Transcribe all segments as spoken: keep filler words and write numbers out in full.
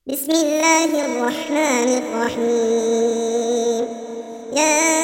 بسم الله الرحمن الرحيم. يا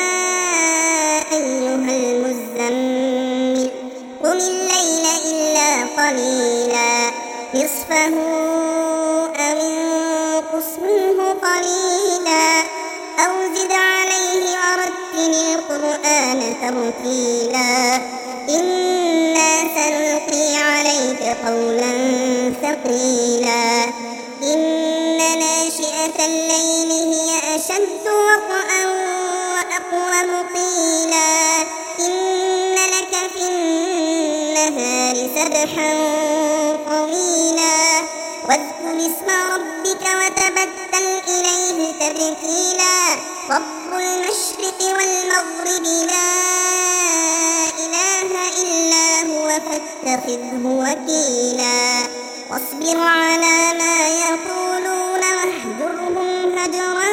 أيها المزمل قم الليل إلا قليلا نصفه أو انقص منه قليلا أو زد عليه ورتل القرآن ترتيلا إنا سنلقي عليك قولا ثقيلا إن ناشئة الليل هي أشد وطئا وأقوم قيلا إن لك في النهار سبحا طويلا واذكر اسم ربك وتبتل إليه تبتيلا رب المشرق والمغرب لا إله إلا هو فاتخذه وكيلا واصبر على ما يقولون واهجرهم هجرا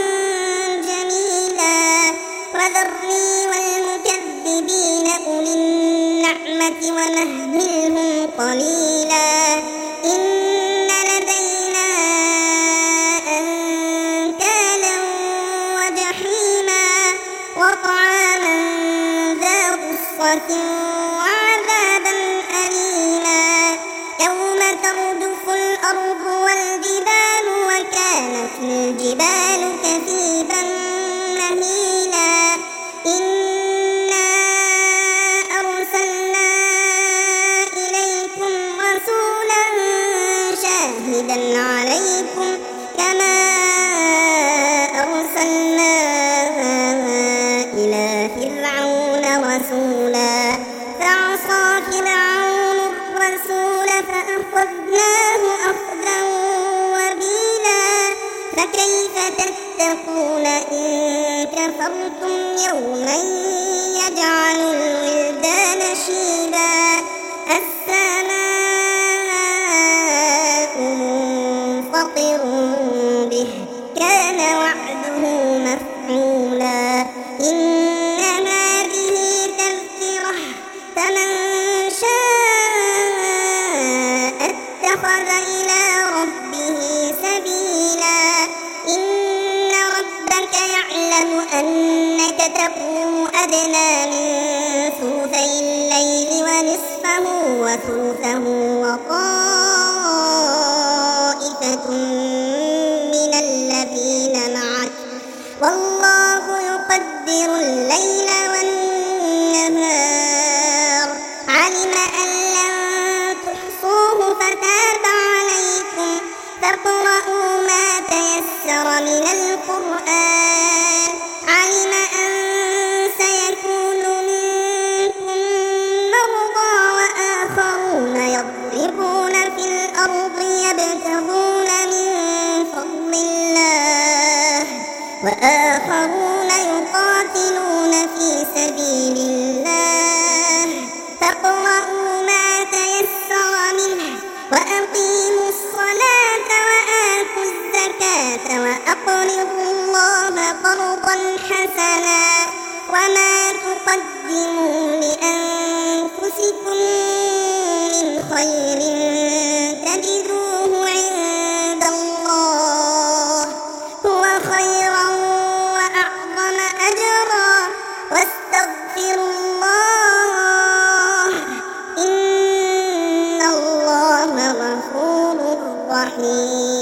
جميلا وذرني والمكذبين أولي النعمة ومهلهم قليلا إن لدينا أنكالا وجحيما وطعاما ذا غصة وعذابا أليما يوم ترجف الأرض والجبال وكانت الجبال كثيبا مهيلا إنا أرسلنا إليكم رسولا شاهدا عليكم كما أرسلنا إلى فرعون رسولا فعصى فرعون الرسول فأخذناه أخذا وبيلا فكيف تتقون إن كفرتم يوما يجعل الولدان شيبا السماء منفطر به كان وعده مفعولا إن هذه تذكرة فمن اتخذ إلى ربه سبيلا إن ربك يعلم أنك تقوم أدنى من ثلثي الليل ونصفه وثلثه وطائفة من الذين معك والله يقدر الليل والنهار علم أن لن تحصوه فتاب عليكم فاقرؤوا ما تيسر من القرآن علم أن سيكون منكم مرضى وآخرون يضربون في الأرض يبتغون من فضل الله وآخرون يقاتلون في سبيل الله فاقرؤوا ما تيسر منه وأقيموا الصلاة وآتوا الزكاة وأقرضوا الله قرضا حسنا وما تقدموا لأنفسكم من خير تجدوه عند الله هو خيرا وأعظم أجرا واستغفروا الله إن الله غفور رحيم.